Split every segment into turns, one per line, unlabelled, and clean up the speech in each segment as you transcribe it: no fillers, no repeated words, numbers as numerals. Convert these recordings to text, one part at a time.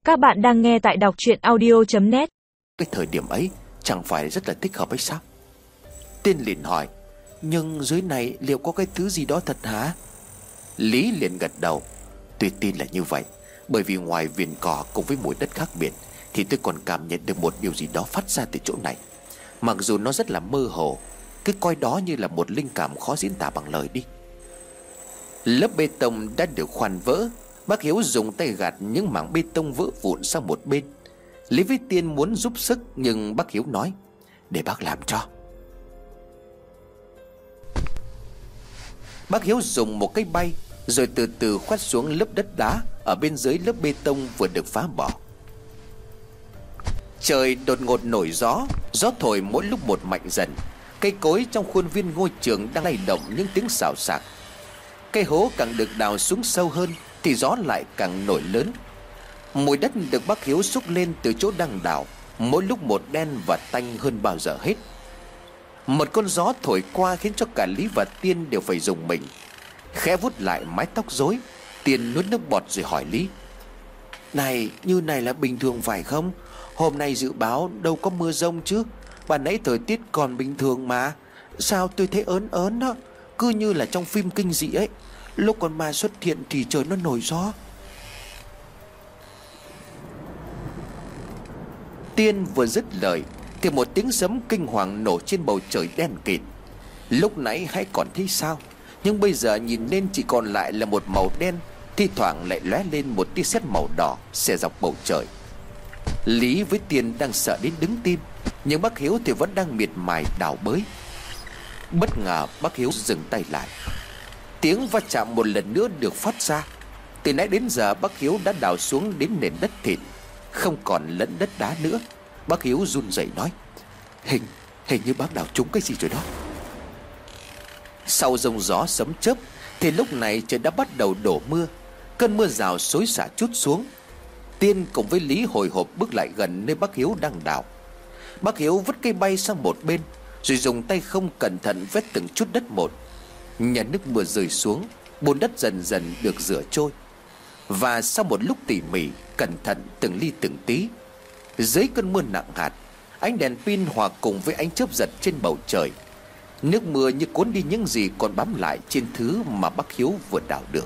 Các bạn đang nghe tại đọc truyện audio.net.
Cái thời điểm ấy chẳng phải rất là thích hợp hay sao? Tiên liền hỏi: nhưng dưới này liệu có cái thứ gì đó thật hả? Lý liền gật đầu: tôi tin là như vậy. Bởi vì ngoài viền cỏ cùng với mùi đất khác biệt, thì tôi còn cảm nhận được một điều gì đó phát ra từ chỗ này. Mặc dù nó rất là mơ hồ, cứ coi đó như là một linh cảm khó diễn tả bằng lời đi. Lớp bê tông đã được khoan vỡ. Bác Hiếu dùng tay gạt những mảng bê tông vỡ vụn sang một bên. Lý với Tiên muốn giúp sức, nhưng bác Hiếu nói: để bác làm cho. Bác Hiếu dùng một cây bay, rồi từ từ khoét xuống lớp đất đá ở bên dưới lớp bê tông vừa được phá bỏ. Trời đột ngột nổi gió. Gió thổi mỗi lúc một mạnh dần. Cây cối trong khuôn viên ngôi trường đang lay động những tiếng xào xạc. Cây hố càng được đào xuống sâu hơn thì gió lại càng nổi lớn. Mùi đất được bác Hiếu xúc lên từ chỗ đang đào mỗi lúc một đen và tanh hơn bao giờ hết. Một cơn gió thổi qua khiến cho cả Lý và Tiên đều phải rùng mình. Khẽ vuốt lại mái tóc rối, Tiên nuốt nước bọt rồi hỏi Lý: này, như này là bình thường phải không? Hôm nay dự báo đâu có mưa giông chứ. Ban nãy thời tiết còn bình thường mà. Sao tôi thấy ớn ớn đó, cứ như là trong phim kinh dị ấy. Lúc con ma xuất hiện thì trời nó nổi gió. Tiên vừa dứt lời thì một tiếng sấm kinh hoàng nổ trên bầu trời đen kịt. Lúc nãy hãy còn thấy sao, nhưng bây giờ nhìn lên chỉ còn lại là một màu đen, thi thoảng lại lóe lên một tia sét màu đỏ xẻ dọc bầu trời. Lý với Tiên đang sợ đến đứng tim, nhưng bác Hiếu thì vẫn đang miệt mài đào bới. Bất ngờ bác Hiếu dừng tay lại. Tiếng va chạm một lần nữa được phát ra. Từ nãy đến giờ bác Hiếu đã đào xuống đến nền đất thịt, không còn lẫn đất đá nữa. Bác Hiếu run rẩy nói: Hình như bác đào trúng cái gì rồi đó. Sau giông gió sấm chớp thì lúc này trời đã bắt đầu đổ mưa. Cơn mưa rào xối xả trút xuống. Tiên cùng với Lý hồi hộp bước lại gần nơi bác Hiếu đang đào. Bác Hiếu vứt cây bay sang một bên, rồi dùng tay không cẩn thận vét từng chút đất một. Nhà nước mưa rơi xuống, bùn đất dần dần được rửa trôi. Và sau một lúc tỉ mỉ, cẩn thận từng ly từng tí, dưới cơn mưa nặng hạt, ánh đèn pin hòa cùng với ánh chớp giật trên bầu trời, nước mưa như cuốn đi những gì còn bám lại trên thứ mà bác Hiếu vừa đào được.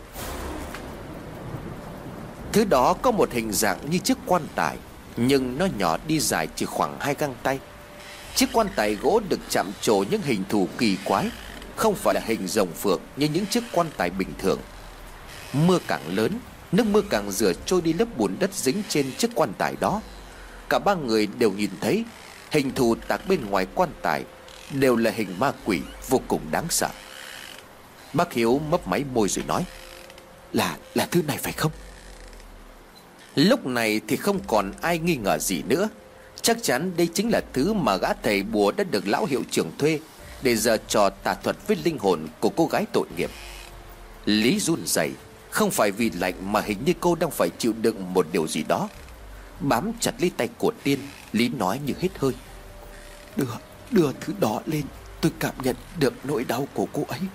Thứ đó có một hình dạng như chiếc quan tài, nhưng nó nhỏ đi dài chỉ khoảng 2 găng tay. Chiếc quan tài gỗ được chạm trổ những hình thù kỳ quái, không phải là hình rồng phượng như những chiếc quan tài bình thường. Mưa càng lớn, nước mưa càng rửa trôi đi lớp bùn đất dính trên chiếc quan tài đó. Cả ba người đều nhìn thấy hình thù tạc bên ngoài quan tài đều là hình ma quỷ vô cùng đáng sợ. Bác Hiếu mấp máy môi rồi nói: Là thứ này phải không? Lúc này thì không còn ai nghi ngờ gì nữa. Chắc chắn đây chính là thứ mà gã thầy bùa đã được lão hiệu trưởng thuê để giở trò tà thuật với linh hồn của cô gái tội nghiệp. Lý run rẩy, không phải vì lạnh mà hình như cô đang phải chịu đựng một điều gì đó. Bám chặt lấy tay của Tiên, Lý nói như hết hơi: Đưa thứ đó lên, tôi cảm nhận được nỗi đau của cô ấy.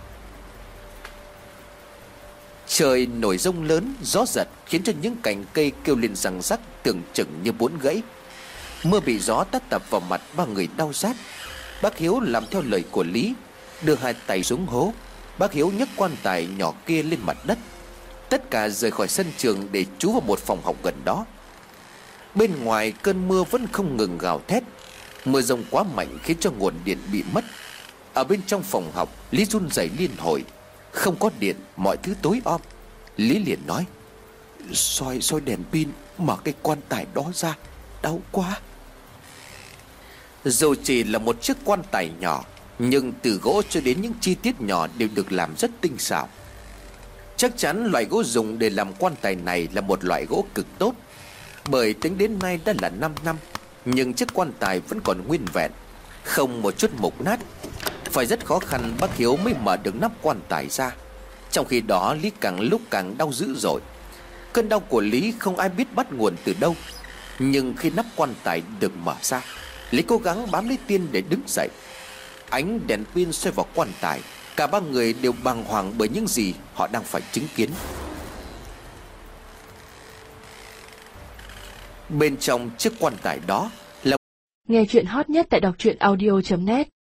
Trời nổi giông lớn, gió giật khiến cho những cành cây kêu lên răng rắc, tưởng chừng như muốn gãy. Mưa bị gió tát tập vào mặt ba người đau rát. Bác Hiếu làm theo lời của Lý, đưa hai tay xuống hố. Bác Hiếu nhấc quan tài nhỏ kia lên mặt đất. Tất cả rời khỏi sân trường để trú vào một phòng học gần đó. Bên ngoài cơn mưa vẫn không ngừng gào thét. Mưa giông quá mạnh khiến cho nguồn điện bị mất. Ở bên trong phòng học, Lý run rẩy liên hồi. Không có điện, mọi thứ tối om. Lý liền nói: soi đèn pin mở cái quan tài đó ra, đau quá. Dù chỉ là một chiếc quan tài nhỏ, nhưng từ gỗ cho đến những chi tiết nhỏ đều được làm rất tinh xảo. Chắc chắn loại gỗ dùng để làm quan tài này là một loại gỗ cực tốt, bởi tính đến nay đã là 5 năm, nhưng chiếc quan tài vẫn còn nguyên vẹn, không một chút mục nát. Phải rất khó khăn bác Hiếu mới mở được nắp quan tài ra. Trong khi đó Lý càng lúc càng đau dữ dội. Cơn đau của Lý không ai biết bắt nguồn từ đâu. Nhưng khi nắp quan tài được mở ra, Lý cố gắng bám lấy Tiên để đứng dậy. Ánh đèn pin xoay vào quan tài. Cả ba người đều bàng hoàng bởi những gì họ đang phải chứng kiến. Bên trong chiếc quan tài đó là...
Nghe chuyện hot nhất tại đọc truyện audio.net.